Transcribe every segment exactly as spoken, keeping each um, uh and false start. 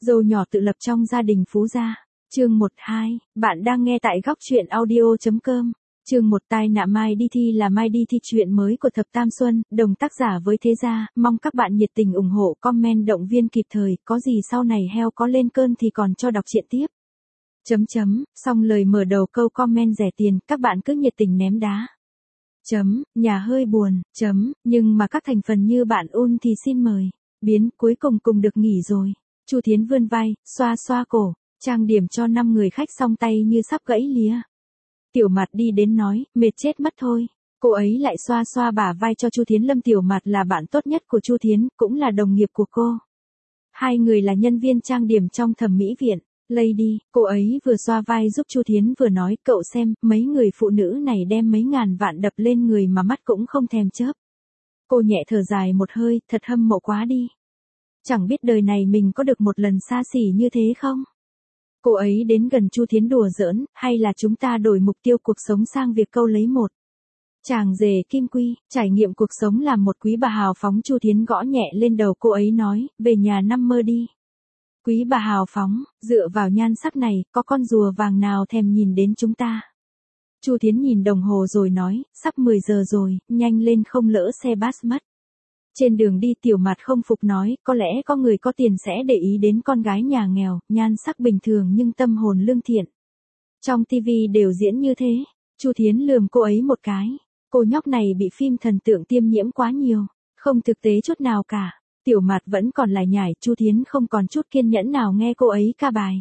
Dâu nhỏ tự lập trong gia đình phú gia. Chương một hai, bạn đang nghe tại góc truyện audio chấm com. Chương một tai nạn Mai đi thi là Mai đi thi chuyện mới của Thập Tam Xuân, đồng tác giả với Thế Gia, mong các bạn nhiệt tình ủng hộ comment động viên kịp thời, có gì sau này heo có lên cơn thì còn cho đọc truyện tiếp. Chấm chấm, xong lời mở đầu câu comment rẻ tiền, các bạn cứ nhiệt tình ném đá. Chấm, nhà hơi buồn, chấm, nhưng mà các thành phần như bạn Un thì xin mời. Biến, cuối cùng cùng được nghỉ rồi. Chu Thiến vươn vai, xoa xoa cổ, trang điểm cho năm người khách xong tay như sắp gãy lìa. Tiểu Mạt đi đến nói, mệt chết mất thôi. Cô ấy lại xoa xoa bả vai cho Chu Thiến. Lâm Tiểu Mạt là bạn tốt nhất của Chu Thiến, cũng là đồng nghiệp của cô. Hai người là nhân viên trang điểm trong thẩm mỹ viện. Lady, cô ấy vừa xoa vai giúp Chu Thiến vừa nói, cậu xem, mấy người phụ nữ này đem mấy ngàn vạn đập lên người mà mắt cũng không thèm chớp. Cô nhẹ thở dài một hơi, thật hâm mộ quá đi. Chẳng biết đời này mình có được một lần xa xỉ như thế không? Cô ấy đến gần Chu Thiến đùa giỡn, hay là chúng ta đổi mục tiêu cuộc sống sang việc câu lấy một chàng rể kim quy, trải nghiệm cuộc sống làm một quý bà hào phóng. Chu Thiến gõ nhẹ lên đầu cô ấy nói, về nhà năm mơ đi. Quý bà hào phóng, dựa vào nhan sắc này, có con rùa vàng nào thèm nhìn đến chúng ta. Chu Thiến nhìn đồng hồ rồi nói, sắp mười giờ rồi, nhanh lên không lỡ xe bus mất. Trên đường đi Tiểu Mạt không phục nói, có lẽ có người có tiền sẽ để ý đến con gái nhà nghèo, nhan sắc bình thường nhưng tâm hồn lương thiện. Trong tivi đều diễn như thế. Chu Thiến lườm cô ấy một cái. Cô nhóc này bị phim thần tượng tiêm nhiễm quá nhiều, không thực tế chút nào cả. Tiểu Mạt vẫn còn lải nhải, Chu Thiến không còn chút kiên nhẫn nào nghe cô ấy ca bài.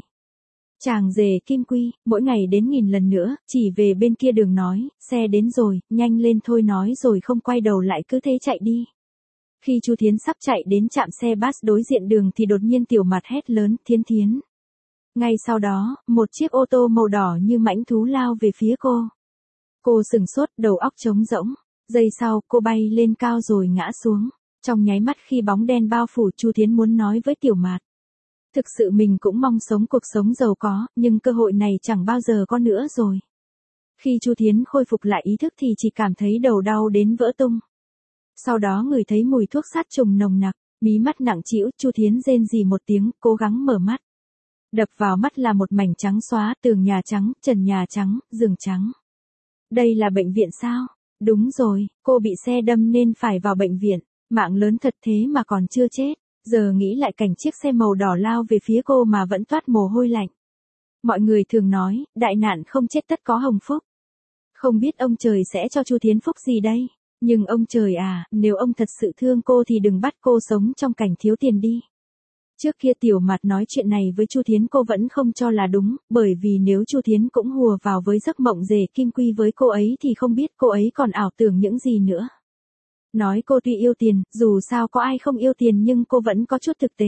Chàng rể kim quy, mỗi ngày đến nghìn lần nữa, chỉ về bên kia đường nói, xe đến rồi, nhanh lên thôi nói rồi không quay đầu lại cứ thế chạy đi. Khi Chu Thiến sắp chạy đến trạm xe bus đối diện đường thì đột nhiên Tiểu Mạt hét lớn, Thiến Thiến. Ngay sau đó, một chiếc ô tô màu đỏ như mãnh thú lao về phía cô. Cô sừng sốt, đầu óc trống rỗng. Giây sau, cô bay lên cao rồi ngã xuống. Trong nháy mắt khi bóng đen bao phủ, Chu Thiến muốn nói với Tiểu Mạt. Thực sự mình cũng mong sống cuộc sống giàu có, nhưng cơ hội này chẳng bao giờ có nữa rồi. Khi Chu Thiến khôi phục lại ý thức thì chỉ cảm thấy đầu đau đến vỡ tung. Sau đó ngửi thấy mùi thuốc sát trùng nồng nặc, mí mắt nặng trĩu, Chu Thiến rên rỉ một tiếng, cố gắng mở mắt. Đập vào mắt là một mảnh trắng xóa, tường nhà trắng, trần nhà trắng, giường trắng. Đây là bệnh viện sao? Đúng rồi, cô bị xe đâm nên phải vào bệnh viện. Mạng lớn thật thế mà còn chưa chết. Giờ nghĩ lại cảnh chiếc xe màu đỏ lao về phía cô mà vẫn toát mồ hôi lạnh. Mọi người thường nói, đại nạn không chết tất có hồng phúc. Không biết ông trời sẽ cho Chu Thiến phúc gì đây? Nhưng ông trời à, nếu ông thật sự thương cô thì đừng bắt cô sống trong cảnh thiếu tiền đi. Trước kia Tiểu Mạt nói chuyện này với Chu Thiến cô vẫn không cho là đúng, bởi vì nếu Chu Thiến cũng hùa vào với giấc mộng rể kim quy với cô ấy thì không biết cô ấy còn ảo tưởng những gì nữa. Nói cô tuy yêu tiền, dù sao có ai không yêu tiền nhưng cô vẫn có chút thực tế.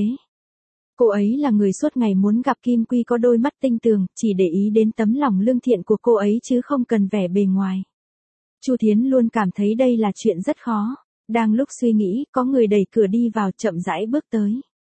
Cô ấy là người suốt ngày muốn gặp kim quy có đôi mắt tinh tường, chỉ để ý đến tấm lòng lương thiện của cô ấy chứ không cần vẻ bề ngoài. Chu Thiến luôn cảm thấy đây là chuyện rất khó. Đang lúc suy nghĩ, có người đẩy cửa đi vào chậm rãi bước tới.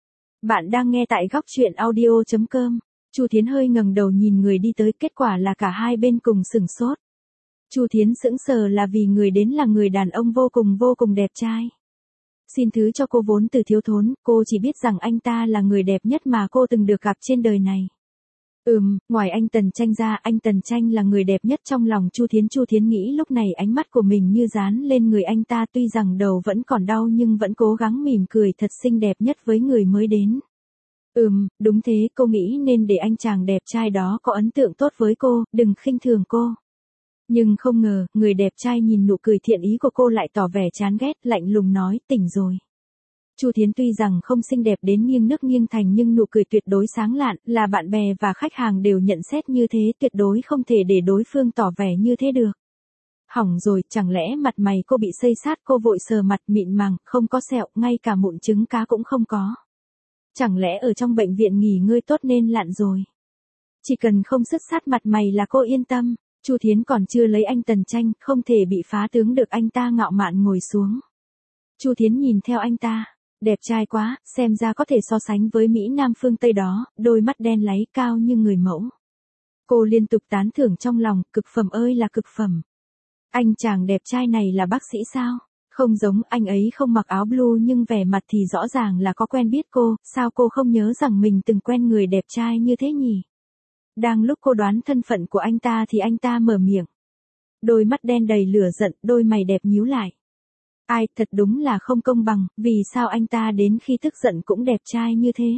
Bạn đang nghe tại góc truyện audio chấm com. Chu Thiến hơi ngẩng đầu nhìn người đi tới, kết quả là cả hai bên cùng sửng sốt. Chu Thiến sững sờ là vì người đến là người đàn ông vô cùng vô cùng đẹp trai. Xin thứ cho cô vốn từ thiếu thốn, cô chỉ biết rằng anh ta là người đẹp nhất mà cô từng được gặp trên đời này. Ừm, ngoài anh Tần Tranh ra, anh Tần Tranh là người đẹp nhất trong lòng Chu Thiến. Chu Thiến nghĩ lúc này ánh mắt của mình như dán lên người anh ta, tuy rằng đầu vẫn còn đau nhưng vẫn cố gắng mỉm cười thật xinh đẹp nhất với người mới đến. Ừm, đúng thế, cô nghĩ nên để anh chàng đẹp trai đó có ấn tượng tốt với cô, đừng khinh thường cô. Nhưng không ngờ, người đẹp trai nhìn nụ cười thiện ý của cô lại tỏ vẻ chán ghét, lạnh lùng nói, tỉnh rồi. Chu Thiến tuy rằng không xinh đẹp đến nghiêng nước nghiêng thành nhưng nụ cười tuyệt đối sáng lạn, là bạn bè và khách hàng đều nhận xét như thế, tuyệt đối không thể để đối phương tỏ vẻ như thế được. Hỏng rồi, chẳng lẽ mặt mày cô bị xây sát? Cô vội sờ mặt, mịn màng, không có sẹo, ngay cả mụn trứng cá cũng không có. Chẳng lẽ ở trong bệnh viện nghỉ ngơi tốt nên lặn rồi? Chỉ cần không sứt sát mặt mày là cô yên tâm. Chu Thiến còn chưa lấy anh Tần Tranh, không thể bị phá tướng được, anh ta ngạo mạn ngồi xuống. Chu Thiến nhìn theo anh ta. Đẹp trai quá, xem ra có thể so sánh với Mỹ Nam phương Tây đó, đôi mắt đen láy cao như người mẫu. Cô liên tục tán thưởng trong lòng, cực phẩm ơi là cực phẩm. Anh chàng đẹp trai này là bác sĩ sao? Không giống, anh ấy không mặc áo blue nhưng vẻ mặt thì rõ ràng là có quen biết cô, sao cô không nhớ rằng mình từng quen người đẹp trai như thế nhỉ? Đang lúc cô đoán thân phận của anh ta thì anh ta mở miệng. Đôi mắt đen đầy lửa giận, đôi mày đẹp nhíu lại. Ai, thật đúng là không công bằng, vì sao anh ta đến khi tức giận cũng đẹp trai như thế?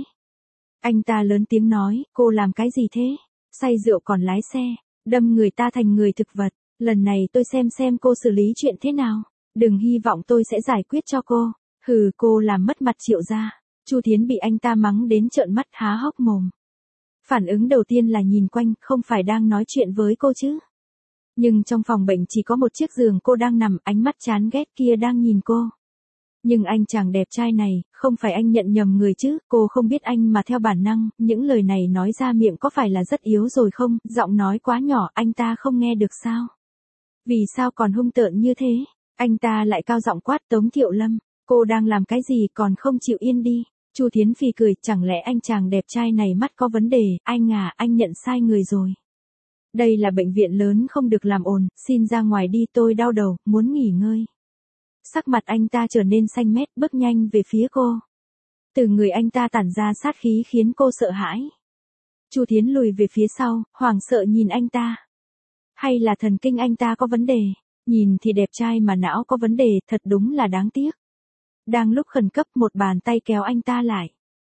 Anh ta lớn tiếng nói, cô làm cái gì thế? Say rượu còn lái xe, đâm người ta thành người thực vật, lần này tôi xem xem cô xử lý chuyện thế nào. Đừng hy vọng tôi sẽ giải quyết cho cô. Hừ, cô làm mất mặt Triệu gia. Chu Thiến bị anh ta mắng đến trợn mắt há hốc mồm. Phản ứng đầu tiên là nhìn quanh, không phải đang nói chuyện với cô chứ. Nhưng trong phòng bệnh chỉ có một chiếc giường cô đang nằm, ánh mắt chán ghét kia đang nhìn cô. Nhưng anh chàng đẹp trai này, không phải anh nhận nhầm người chứ, cô không biết anh mà theo bản năng, những lời này nói ra miệng có phải là rất yếu rồi không, giọng nói quá nhỏ, anh ta không nghe được sao? Vì sao còn hung tợn như thế? Anh ta lại cao giọng quát Tống Thiệu Lâm, cô đang làm cái gì còn không chịu yên đi. Chu Thiến phì cười, chẳng lẽ anh chàng đẹp trai này mắt có vấn đề, anh à, anh nhận sai người rồi. Đây là bệnh viện lớn không được làm ồn, xin ra ngoài đi, tôi đau đầu, muốn nghỉ ngơi. Sắc mặt anh ta trở nên xanh mét, bước nhanh về phía cô. Từ người anh ta tản ra sát khí khiến cô sợ hãi. Chu Thiến lùi về phía sau, hoảng sợ nhìn anh ta. Hay là thần kinh anh ta có vấn đề? Nhìn thì đẹp trai mà não có vấn đề, thật đúng là đáng tiếc. Đang lúc khẩn cấp một bàn tay kéo anh ta lại.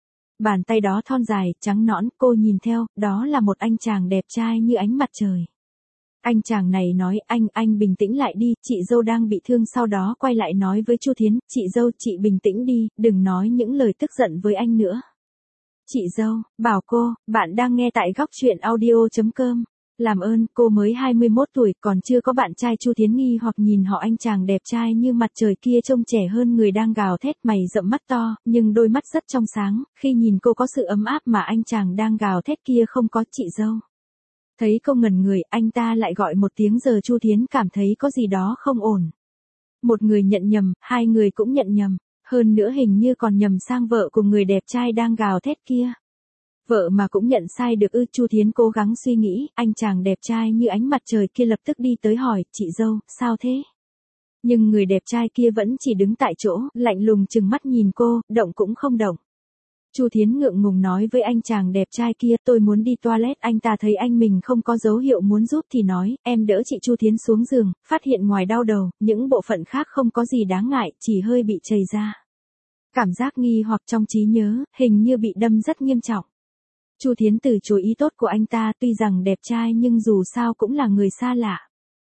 Bàn tay đó thon dài, trắng nõn, cô nhìn theo, đó là một anh chàng đẹp trai như ánh mặt trời. Anh chàng này nói, anh, anh bình tĩnh lại đi, chị dâu đang bị thương, sau đó quay lại nói với Chu Thiến, chị dâu, chị bình tĩnh đi, đừng nói những lời tức giận với anh nữa. Chị dâu, bảo cô, bạn đang nghe tại góc truyện audio chấm com. Làm ơn, cô mới hai mươi mốt tuổi, còn chưa có bạn trai. Chu Thiến nghi hoặc nhìn họ anh chàng đẹp trai như mặt trời kia trông trẻ hơn người đang gào thét, mày rậm mắt to, nhưng đôi mắt rất trong sáng, khi nhìn cô có sự ấm áp mà anh chàng đang gào thét kia không có. Chị dâu. Thấy cô ngẩn người, anh ta lại gọi một tiếng, giờ Chu Thiến cảm thấy có gì đó không ổn. Một người nhận nhầm, hai người cũng nhận nhầm, hơn nữa hình như còn nhầm sang vợ của người đẹp trai đang gào thét kia. Vợ mà cũng nhận sai được ư? Chu Thiến cố gắng suy nghĩ, anh chàng đẹp trai như ánh mặt trời kia lập tức đi tới hỏi, chị dâu, sao thế? Nhưng người đẹp trai kia vẫn chỉ đứng tại chỗ, lạnh lùng chừng mắt nhìn cô, động cũng không động. Chu Thiến ngượng ngùng nói với anh chàng đẹp trai kia, tôi muốn đi toilet. Anh ta thấy anh mình không có dấu hiệu muốn giúp thì nói, em đỡ chị. Chu Thiến xuống giường, phát hiện ngoài đau đầu, những bộ phận khác không có gì đáng ngại, chỉ hơi bị chảy ra. Cảm giác nghi hoặc trong trí nhớ, hình như bị đâm rất nghiêm trọng. Chu Thiến từ chối ý tốt của anh ta, tuy rằng đẹp trai nhưng dù sao cũng là người xa lạ.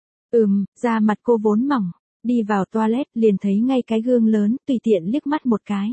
Ừm, da mặt cô vốn mỏng, đi vào toilet liền thấy ngay cái gương lớn, tùy tiện liếc mắt một cái.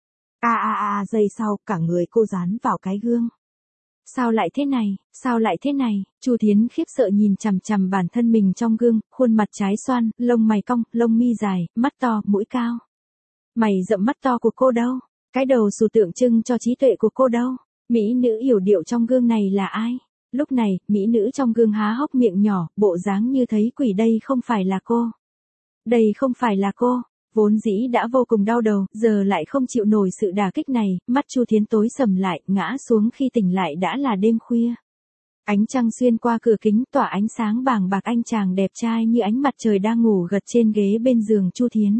A a a, giây sau, cả người cô dán vào cái gương. Sao lại thế này, sao lại thế này? Chu Thiến khiếp sợ nhìn chằm chằm bản thân mình trong gương, khuôn mặt trái xoan, lông mày cong, lông mi dài, mắt to, mũi cao. Mày rậm mắt to của cô đâu? Cái đầu xù tượng trưng cho trí tuệ của cô đâu? Mỹ nữ yểu điệu trong gương này là ai? Lúc này, mỹ nữ trong gương há hốc miệng nhỏ, bộ dáng như thấy quỷ. Đây không phải là cô. Đây không phải là cô. Vốn dĩ đã vô cùng đau đầu, giờ lại không chịu nổi sự đả kích này, mắt Chu Thiến tối sầm lại, ngã xuống, khi tỉnh lại đã là đêm khuya. Ánh trăng xuyên qua cửa kính tỏa ánh sáng bàng bạc, anh chàng đẹp trai như ánh mặt trời đang ngủ gật trên ghế bên giường Chu Thiến.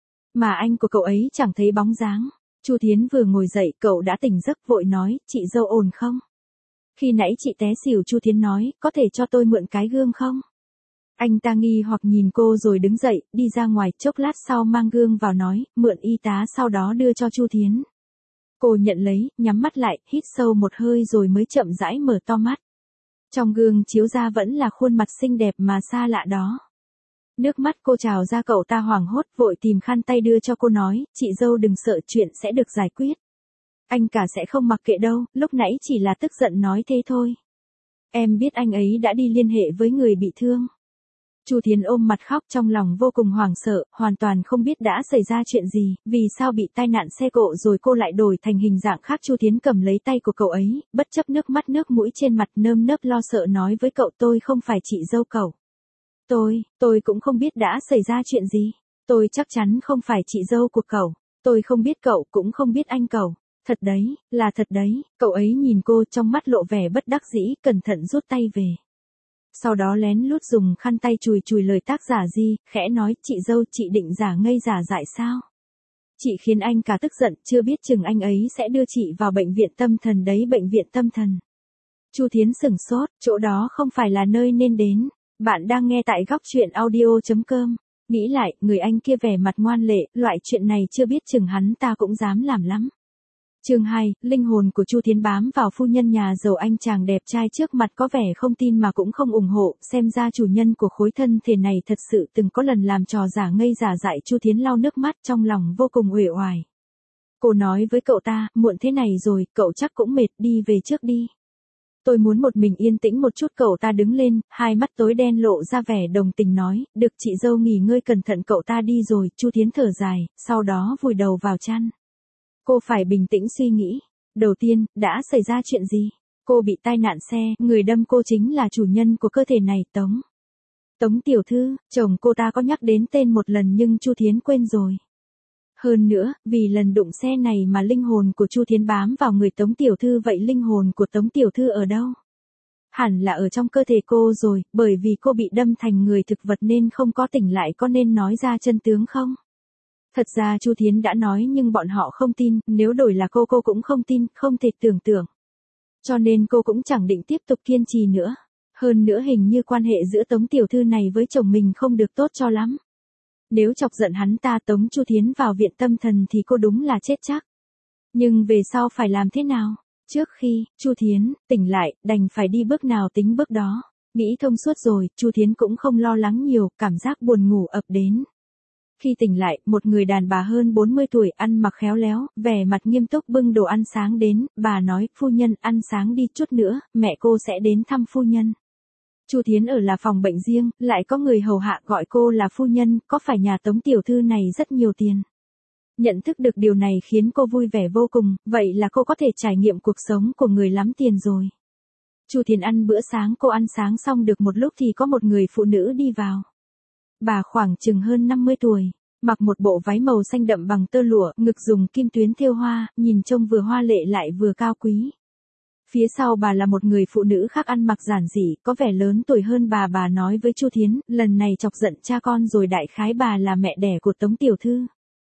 Mà anh của cậu ấy chẳng thấy bóng dáng. Chu Thiến vừa ngồi dậy, cậu đã tỉnh giấc, vội nói, chị dâu ổn không? Khi nãy chị té xỉu. Chu Thiến nói, có thể cho tôi mượn cái gương không? Anh ta nghi hoặc nhìn cô rồi đứng dậy, đi ra ngoài, chốc lát sau mang gương vào nói, mượn y tá, sau đó đưa cho Chu Thiến. Cô nhận lấy, nhắm mắt lại, hít sâu một hơi rồi mới chậm rãi mở to mắt. Trong gương chiếu ra vẫn là khuôn mặt xinh đẹp mà xa lạ đó. Nước mắt cô trào ra, cậu ta hoảng hốt, vội tìm khăn tay đưa cho cô nói, chị dâu đừng sợ, chuyện sẽ được giải quyết. Anh cả sẽ không mặc kệ đâu, lúc nãy chỉ là tức giận nói thế thôi. Em biết anh ấy đã đi liên hệ với người bị thương. Chu Thiến ôm mặt khóc, trong lòng vô cùng hoảng sợ, hoàn toàn không biết đã xảy ra chuyện gì, vì sao bị tai nạn xe cộ rồi cô lại đổi thành hình dạng khác. Chu Thiến cầm lấy tay của cậu ấy, bất chấp nước mắt nước mũi trên mặt, nơm nớp lo sợ nói với cậu, tôi không phải chị dâu cậu. Tôi, tôi cũng không biết đã xảy ra chuyện gì. Tôi chắc chắn không phải chị dâu của cậu. Tôi không biết cậu, cũng không biết anh cậu. Thật đấy, là thật đấy. Cậu ấy nhìn cô, trong mắt lộ vẻ bất đắc dĩ, cẩn thận rút tay về. Sau đó lén lút dùng khăn tay chùi chùi lời tác giả Di, khẽ nói, chị dâu chị định giả ngây giả dại sao? Chị khiến anh cả tức giận, chưa biết chừng anh ấy sẽ đưa chị vào bệnh viện tâm thần đấy, bệnh viện tâm thần. Chu Thiến sửng sốt, chỗ đó không phải là nơi nên đến. Bạn đang nghe tại góc truyện audio.com. Nghĩ lại, người anh kia vẻ mặt ngoan lệ, loại chuyện này chưa biết chừng hắn ta cũng dám làm lắm. Chương hai, linh hồn của Chu Thiến bám vào phu nhân nhà giàu anh chàng đẹp trai trước mặt có vẻ không tin mà cũng không ủng hộ, xem ra chủ nhân của khối thân thể này thật sự từng có lần làm trò giả ngây giả dại. Chu Thiến lau nước mắt trong lòng vô cùng uể oải. Cô nói với cậu ta, muộn thế này rồi, cậu chắc cũng mệt, đi về trước đi. Tôi muốn một mình yên tĩnh một chút. Cậu ta đứng lên, hai mắt tối đen lộ ra vẻ đồng tình nói, được chị dâu nghỉ ngơi cẩn thận. Cậu ta đi rồi, Chu Thiến thở dài, sau đó vùi đầu vào chăn. Cô phải bình tĩnh suy nghĩ. Đầu tiên, đã xảy ra chuyện gì? Cô bị tai nạn xe, người đâm cô chính là chủ nhân của cơ thể này, Tống. Tống tiểu thư, chồng cô ta có nhắc đến tên một lần nhưng Chu Thiến quên rồi. Hơn nữa, vì lần đụng xe này mà linh hồn của Chu Thiến bám vào người Tống tiểu thư, vậy linh hồn của Tống tiểu thư ở đâu? Hẳn là ở trong cơ thể cô rồi, bởi vì cô bị đâm thành người thực vật nên không có tỉnh lại, có nên nói ra chân tướng không? Thật ra Chu Thiến đã nói nhưng bọn họ không tin, nếu đổi là cô cô cũng không tin, không thể tưởng tượng. Cho nên cô cũng chẳng định tiếp tục kiên trì nữa. Hơn nữa hình như quan hệ giữa Tống tiểu thư này với chồng mình không được tốt cho lắm. Nếu chọc giận hắn ta, Tống Chu Thiến vào viện tâm thần thì cô đúng là chết chắc. Nhưng về sau phải làm thế nào? Trước khi Chu Thiến tỉnh lại, đành phải đi bước nào tính bước đó. Nghĩ thông suốt rồi, Chu Thiến cũng không lo lắng nhiều, cảm giác buồn ngủ ập đến. Khi tỉnh lại, một người đàn bà hơn bốn mươi tuổi, ăn mặc khéo léo, vẻ mặt nghiêm túc bưng đồ ăn sáng đến. Bà nói, phu nhân ăn sáng đi, chút nữa mẹ cô sẽ đến thăm phu nhân. Chu Thiến ở là phòng bệnh riêng, lại có người hầu hạ gọi cô là phu nhân, có phải nhà Tống tiểu thư này rất nhiều tiền? Nhận thức được điều này khiến cô vui vẻ vô cùng, vậy là cô có thể trải nghiệm cuộc sống của người lắm tiền rồi. Chu Thiến ăn bữa sáng, cô ăn sáng xong được một lúc thì có một người phụ nữ đi vào. Bà khoảng chừng hơn năm mươi tuổi, mặc một bộ váy màu xanh đậm bằng tơ lụa, ngực dùng kim tuyến thêu hoa, nhìn trông vừa hoa lệ lại vừa cao quý. Phía sau bà là một người phụ nữ khác ăn mặc giản dị, có vẻ lớn tuổi hơn bà. Bà nói với Chu Thiến, lần này chọc giận cha con rồi, đại khái bà là mẹ đẻ của Tống tiểu thư.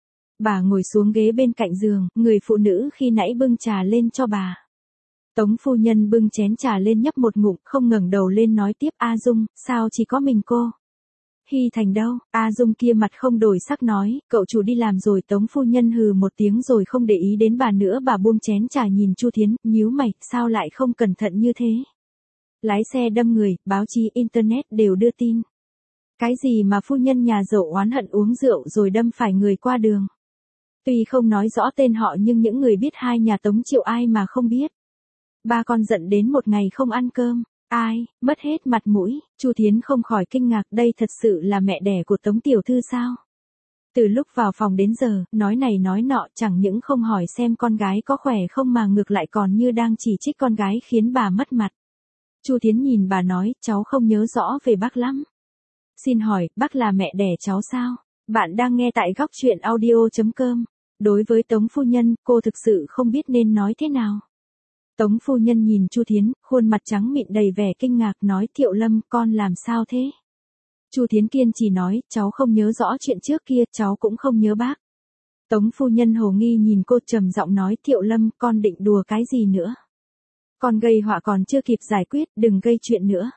Bà ngồi xuống ghế bên cạnh giường, người phụ nữ khi nãy bưng trà lên cho bà. Tống phu nhân bưng chén trà lên nhấp một ngụm, không ngẩng đầu lên nói tiếp, A Dung, sao chỉ có mình cô? Hy Thành đâu? A Dung kia mặt không đổi sắc nói, cậu chủ đi làm rồi. Tống phu nhân hừ một tiếng rồi không để ý đến bà nữa. Bà buông chén trà nhìn Chu Thiến, nhíu mày, sao lại không cẩn thận như thế? Lái xe đâm người, báo chí internet đều đưa tin. Cái gì mà phu nhân nhà giàu oán hận uống rượu rồi đâm phải người qua đường? Tuy không nói rõ tên họ nhưng những người biết hai nhà Tống Triệu ai mà không biết. Ba con giận đến một ngày không ăn cơm. Ai, mất hết mặt mũi. Chu Thiến không khỏi kinh ngạc, đây thật sự là mẹ đẻ của Tống tiểu thư sao? Từ lúc vào phòng đến giờ, nói này nói nọ, chẳng những không hỏi xem con gái có khỏe không mà ngược lại còn như đang chỉ trích con gái, khiến bà mất mặt. Chu Thiến nhìn bà nói, cháu không nhớ rõ về bác lắm. Xin hỏi, bác là mẹ đẻ cháu sao? Bạn đang nghe tại góc truyện audio.com. Đối với Tống phu nhân, cô thực sự không biết nên nói thế nào. Tống phu nhân nhìn Chu Thiến, khuôn mặt trắng mịn đầy vẻ kinh ngạc nói, Thiệu Lâm, con làm sao thế? Chu Thiến kiên trì nói, cháu không nhớ rõ chuyện trước kia, cháu cũng không nhớ bác. Tống phu nhân hồ nghi nhìn cô, trầm giọng nói, Thiệu Lâm, con định đùa cái gì nữa? Con gây họa còn chưa kịp giải quyết, đừng gây chuyện nữa.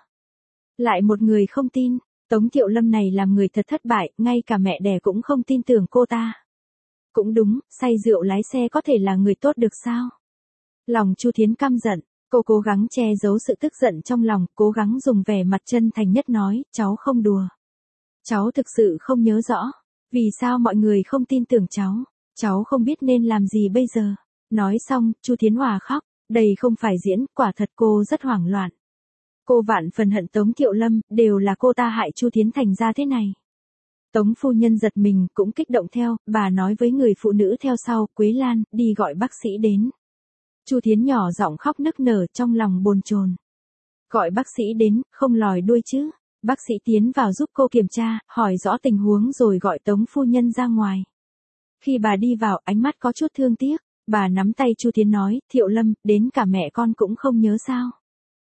Lại một người không tin, Tống Thiệu Lâm này làm người thật thất bại, ngay cả mẹ đẻ cũng không tin tưởng cô ta. Cũng đúng, say rượu lái xe có thể là người tốt được sao? Lòng Chu Thiến căm giận, cô cố gắng che giấu sự tức giận trong lòng, cố gắng dùng vẻ mặt chân thành nhất nói, cháu không đùa. Cháu thực sự không nhớ rõ. Vì sao mọi người không tin tưởng cháu? Cháu không biết nên làm gì bây giờ. Nói xong, Chu Thiến òa khóc, đây không phải diễn, quả thật cô rất hoảng loạn. Cô vạn phần hận Tống Thiệu Lâm, đều là cô ta hại Chu Thiến thành ra thế này. Tống phu nhân giật mình, cũng kích động theo, bà nói với người phụ nữ theo sau, Quế Lan, đi gọi bác sĩ đến. Chu Thiến nhỏ giọng khóc nức nở, trong lòng bồn chồn. Gọi bác sĩ đến, không lòi đuôi chứ. Bác sĩ tiến vào giúp cô kiểm tra, hỏi rõ tình huống rồi gọi Tống phu nhân ra ngoài. Khi bà đi vào, ánh mắt có chút thương tiếc, bà nắm tay Chu Thiến nói, Thiệu Lâm, đến cả mẹ con cũng không nhớ sao?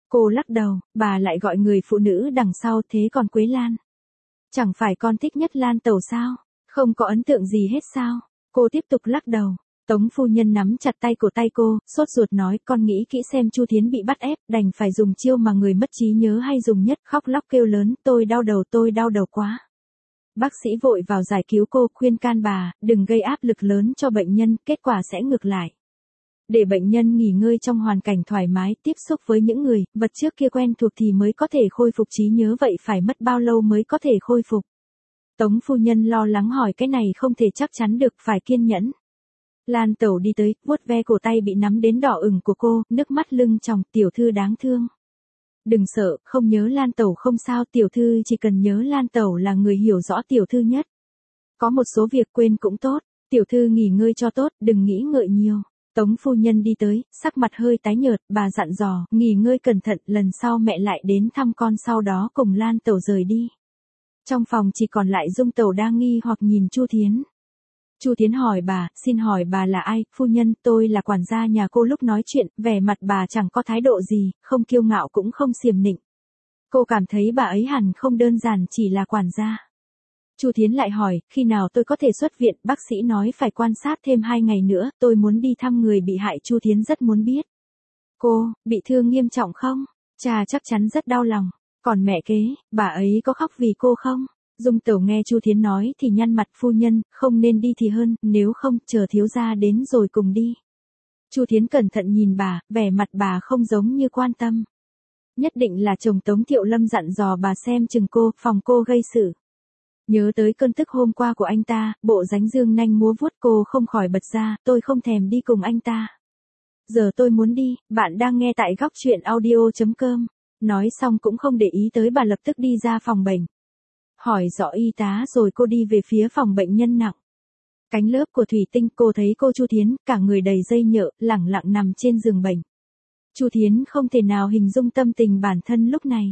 Cô lắc đầu, bà lại gọi người phụ nữ đằng sau, thế còn Quế Lan? Chẳng phải con thích nhất Lan Tẩu sao? Không có ấn tượng gì hết sao? Cô tiếp tục lắc đầu. Tống phu nhân nắm chặt tay của tay cô, sốt ruột nói, con nghĩ kỹ xem, Chu Thiến bị bắt ép, đành phải dùng chiêu mà người mất trí nhớ hay dùng nhất, khóc lóc kêu lớn, tôi đau đầu, tôi đau đầu quá. Bác sĩ vội vào giải cứu cô, khuyên can bà, đừng gây áp lực lớn cho bệnh nhân, kết quả sẽ ngược lại. Để bệnh nhân nghỉ ngơi trong hoàn cảnh thoải mái, tiếp xúc với những người, vật trước kia quen thuộc thì mới có thể khôi phục trí nhớ, vậy phải mất bao lâu mới có thể khôi phục? Tống phu nhân lo lắng hỏi, cái này không thể chắc chắn được, phải kiên nhẫn. Lan Tẩu đi tới, vuốt ve cổ tay bị nắm đến đỏ ửng của cô, nước mắt lưng tròng, tiểu thư đáng thương. Đừng sợ, không nhớ Lan Tẩu không sao, tiểu thư chỉ cần nhớ Lan Tẩu là người hiểu rõ tiểu thư nhất. Có một số việc quên cũng tốt, tiểu thư nghỉ ngơi cho tốt, đừng nghĩ ngợi nhiều. Tống phu nhân đi tới, sắc mặt hơi tái nhợt, bà dặn dò, nghỉ ngơi cẩn thận, lần sau mẹ lại đến thăm con, sau đó cùng Lan Tẩu rời đi. Trong phòng chỉ còn lại Dung Tẩu đang nghi hoặc nhìn Chu Thiến. Chu Thiến hỏi bà, xin hỏi bà là ai? Phu nhân, tôi là quản gia nhà cô. Lúc nói chuyện, vẻ mặt bà chẳng có thái độ gì, không kiêu ngạo cũng không xiềm nịnh. Cô cảm thấy bà ấy hẳn không đơn giản chỉ là quản gia. Chu Thiến lại hỏi, khi nào tôi có thể xuất viện? Bác sĩ nói phải quan sát thêm hai ngày nữa, tôi muốn đi thăm người bị hại. Chu Thiến rất muốn biết. Cô, bị thương nghiêm trọng không? Cha chắc chắn rất đau lòng. Còn mẹ kế, bà ấy có khóc vì cô không? Dung Tẩu nghe Chu Thiến nói thì nhăn mặt, phu nhân, không nên đi thì hơn, nếu không, chờ thiếu gia đến rồi cùng đi. Chu Thiến cẩn thận nhìn bà, vẻ mặt bà không giống như quan tâm. Nhất định là chồng Tống Thiệu Lâm dặn dò bà xem chừng cô, phòng cô gây sự. Nhớ tới cơn tức hôm qua của anh ta, bộ dáng dương nanh múa vuốt, cô không khỏi bật ra, tôi không thèm đi cùng anh ta. Giờ tôi muốn đi, bạn đang nghe tại góc truyện audio chấm com. Nói xong cũng không để ý tới bà, lập tức đi ra phòng bệnh. Hỏi rõ y tá rồi cô đi về phía phòng bệnh nhân nặng. Cánh lớp của thủy tinh, cô thấy cô Chu Thiến, cả người đầy dây nhợ, lẳng lặng nằm trên giường bệnh. Chu Thiến không thể nào hình dung tâm tình bản thân lúc này.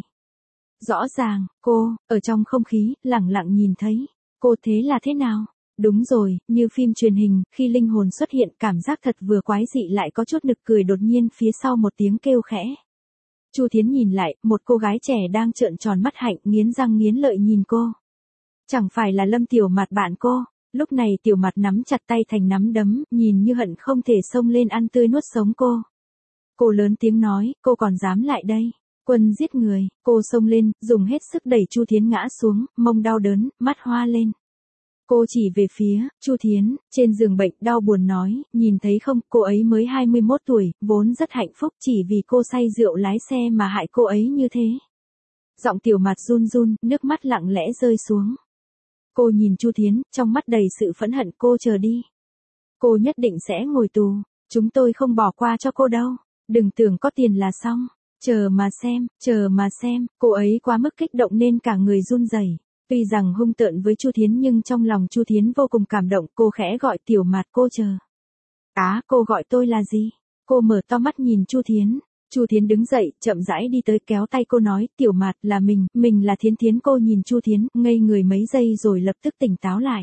Rõ ràng, cô, ở trong không khí, lẳng lặng nhìn thấy. Cô thế là thế nào? Đúng rồi, như phim truyền hình, khi linh hồn xuất hiện, cảm giác thật vừa quái dị lại có chút nực cười, đột nhiên phía sau một tiếng kêu khẽ. Chu Thiến nhìn lại, một cô gái trẻ đang trợn tròn mắt hạnh, nghiến răng nghiến lợi nhìn cô. Chẳng phải là Lâm Tiểu Mạt bạn cô? Lúc này Tiểu Mạt nắm chặt tay thành nắm đấm, nhìn như hận không thể xông lên ăn tươi nuốt sống cô. Cô lớn tiếng nói, cô còn dám lại đây? Quân giết người, cô xông lên, dùng hết sức đẩy Chu Thiến ngã xuống, mông đau đớn, mắt hoa lên. Cô chỉ về phía, Chu Thiến, trên giường bệnh, đau buồn nói, nhìn thấy không, cô ấy mới hai mươi mốt tuổi, vốn rất hạnh phúc, chỉ vì cô say rượu lái xe mà hại cô ấy như thế. Giọng Tiểu Mạt run run, nước mắt lặng lẽ rơi xuống. Cô nhìn Chu Thiến, trong mắt đầy sự phẫn hận, cô chờ đi. Cô nhất định sẽ ngồi tù, chúng tôi không bỏ qua cho cô đâu, đừng tưởng có tiền là xong, chờ mà xem, chờ mà xem, cô ấy quá mức kích động nên cả người run rẩy. Tuy rằng hung tợn với Chu Thiến nhưng trong lòng Chu Thiến vô cùng cảm động, cô khẽ gọi Tiểu Mạt, cô chờ. Á, cô gọi tôi là gì? Cô mở to mắt nhìn Chu Thiến. Chu Thiến đứng dậy, chậm rãi đi tới kéo tay cô nói, Tiểu Mạt, là mình, mình là Thiến Thiến. Cô nhìn Chu Thiến, ngây người mấy giây rồi lập tức tỉnh táo lại.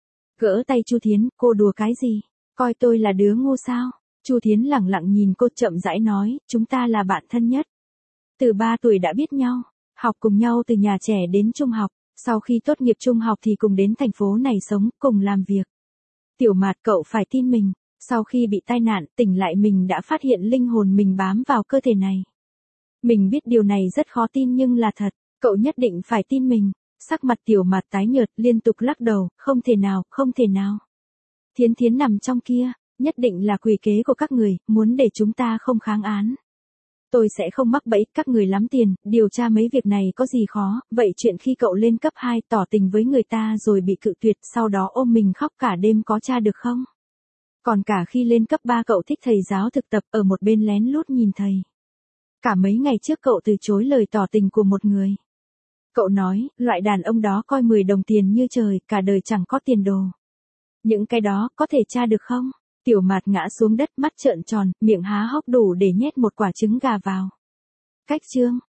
Gỡ tay Chu Thiến, cô đùa cái gì? Coi tôi là đứa ngu sao? Chu Thiến lẳng lặng nhìn cô, chậm rãi nói, chúng ta là bạn thân nhất. Từ ba tuổi đã biết nhau, học cùng nhau từ nhà trẻ đến trung học. Sau khi tốt nghiệp trung học thì cùng đến thành phố này sống, cùng làm việc. Tiểu Mạt, cậu phải tin mình. Sau khi bị tai nạn, tỉnh lại mình đã phát hiện linh hồn mình bám vào cơ thể này. Mình biết điều này rất khó tin nhưng là thật, cậu nhất định phải tin mình. Sắc mặt Tiểu Mạt tái nhợt, liên tục lắc đầu, không thể nào, không thể nào. Thiến Thiến nằm trong kia, nhất định là quỷ kế của các người, muốn để chúng ta không kháng án. Tôi sẽ không mắc bẫy, các người lắm tiền, điều tra mấy việc này có gì khó, vậy chuyện khi cậu lên cấp hai tỏ tình với người ta rồi bị cự tuyệt, sau đó ôm mình khóc cả đêm có tra được không? Còn cả khi lên cấp ba cậu thích thầy giáo thực tập, ở một bên lén lút nhìn thầy. Cả mấy ngày trước cậu từ chối lời tỏ tình của một người. Cậu nói, loại đàn ông đó coi mười đồng tiền như trời, cả đời chẳng có tiền đồ. Những cái đó, có thể tra được không? Tiểu Mạt ngã xuống đất, mắt trợn tròn, miệng há hốc đủ để nhét một quả trứng gà vào. Cách chương,